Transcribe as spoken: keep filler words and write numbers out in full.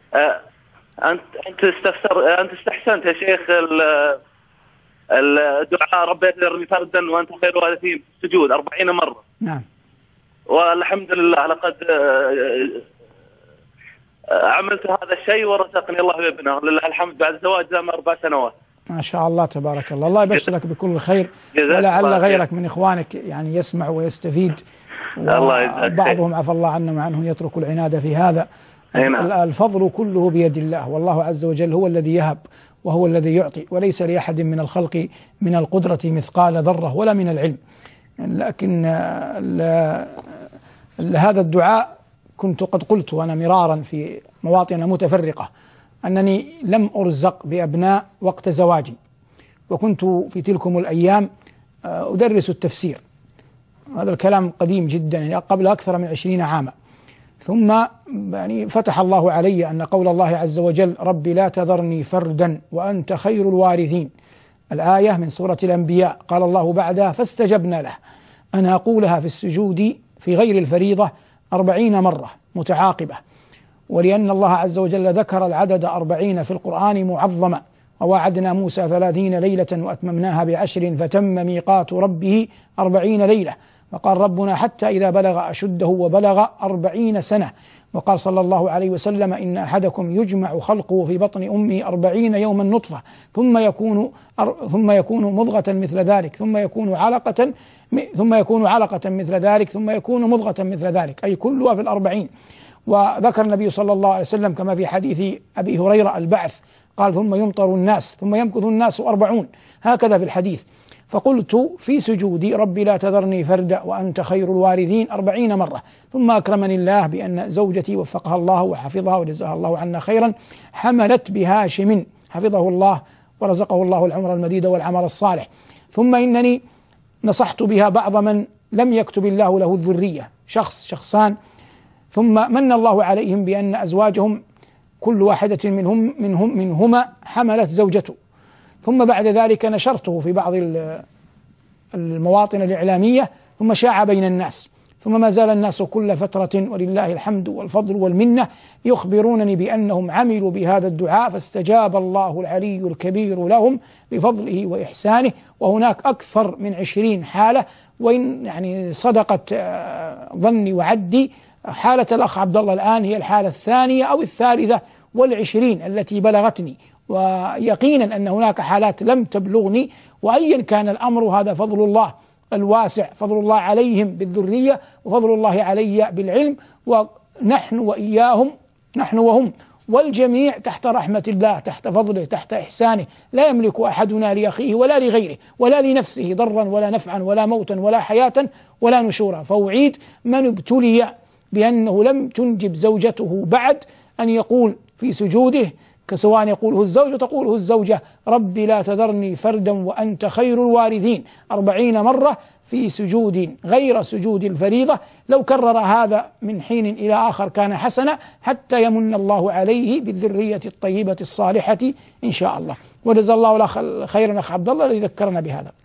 آه، أنت أنت استفسر أنت استحسنت يا شيخ ال- الدعاء رب يذرني فردا وأنت خير الوارثين سجود أربعين مرة. نعم. والحمد لله لقد آه، آه، عملت هذا الشيء ورزقني الله بابنه لله الحمد بعد زواج زام أربع سنوات. ما شاء الله تبارك الله، الله يبشرك بكل خير، جزاك ولعل الله خير. غيرك من إخوانك يعني يسمع ويستفيد، الله يجزاك خير. وبعضهم عفى الله عنهم وعنه يترك العناد في هذا. أي نعم. الفضل كله بيد الله، والله عز وجل هو الذي يهب وهو الذي يعطي، وليس لأحد من الخلق من القدرة مثقال ذرة ولا من العلم. لكن ال- ال- هذا الدعاء كنت قد قلت وأنا مرارا في مواطن متفرقة أنني لم أرزق بأبناء وقت زواجي، وكنت في تلكم الأيام أدرس التفسير. هذا الكلام قديم جدا، يعني قبل أكثر من عشرين عاما. ثم يعني فتح الله علي أن قول الله عز وجل رب لا تذرني فردا وأنت خير الوارثين، الآية من سورة الأنبياء، قال الله بعدها فاستجبنا له. أنا أقولها في السجود في غير الفريضة أربعين مرة متعاقبة، ولأن الله عز وجل ذكر العدد أربعين في القرآن معظما، ووعدنا موسى ثلاثين ليلة وأتممناها بعشر فتم ميقات ربه أربعين ليلة، وقال ربنا حتى إذا بلغ أشده وبلغ أربعين سنة، وقال صلى الله عليه وسلم إن أحدكم يجمع خلقه في بطن أمه أربعين يوما نطفة ثم يكون ثم يكون مضغة مثل ذلك ثم يكون علقة ثم يكون علقة مثل ذلك ثم يكون مضغة مثل ذلك، أي كلها في الأربعين. وذكر النبي صلى الله عليه وسلم كما في حديث أبي هريرة البعث، قال ثم يمطر الناس ثم يمكث الناس أربعون، هكذا في الحديث. فقلت في سجودي ربي لا تذرني فردا وأنت خير الوارثين أربعين مرة. ثم أكرمني الله بأن زوجتي وفقها الله وحفظها وجزاها الله عنا خيرا حملت بهاشم حفظه الله ورزقه الله العمر المديد والعمل الصالح. ثم إنني نصحت بها بعض من لم يكتب الله له الذرية، شخص شخصان، ثم من الله عليهم بأن أزواجهم كل واحدة منهم منهم منهما حملت زوجته. ثم بعد ذلك نشرته في بعض المواطن الإعلامية، ثم شاع بين الناس، ثم ما زال الناس كل فترة ولله الحمد والفضل والمنة يخبرونني بأنهم عملوا بهذا الدعاء فاستجاب الله العلي الكبير لهم بفضله وإحسانه. وهناك أكثر من عشرين حالة، وإن يعني صدقت ظني وعدي حالة الأخ عبد الله الآن هي الحالة الثانية أو الثالثة والعشرين التي بلغتني، ويقينا أن هناك حالات لم تبلغني. وأيا كان الأمر هذا فضل الله الواسع، فضل الله عليهم بالذرية وفضل الله علي بالعلم، ونحن وإياهم نحن وهم والجميع تحت رحمة الله، تحت فضله، تحت إحسانه. لا يملك أحدنا لأخيه ولا لغيره ولا لنفسه ضرا ولا نفعا ولا موتا ولا حياة ولا نشورا. فأعيد من ابتلي بأنه لم تنجب زوجته بعد أن يقول في سجوده كسواء يقوله الزوج وتقوله الزوجة ربي لا تذرني فردا وأنت خير الوارثين أربعين مرة في سجود غير سجود الفريضة. لو كرر هذا من حين إلى آخر كان حسنا حتى يمن الله عليه بالذرية الطيبة الصالحة إن شاء الله. وجزا الله خيرا أخ عبد الله الذي ذكرنا بهذا.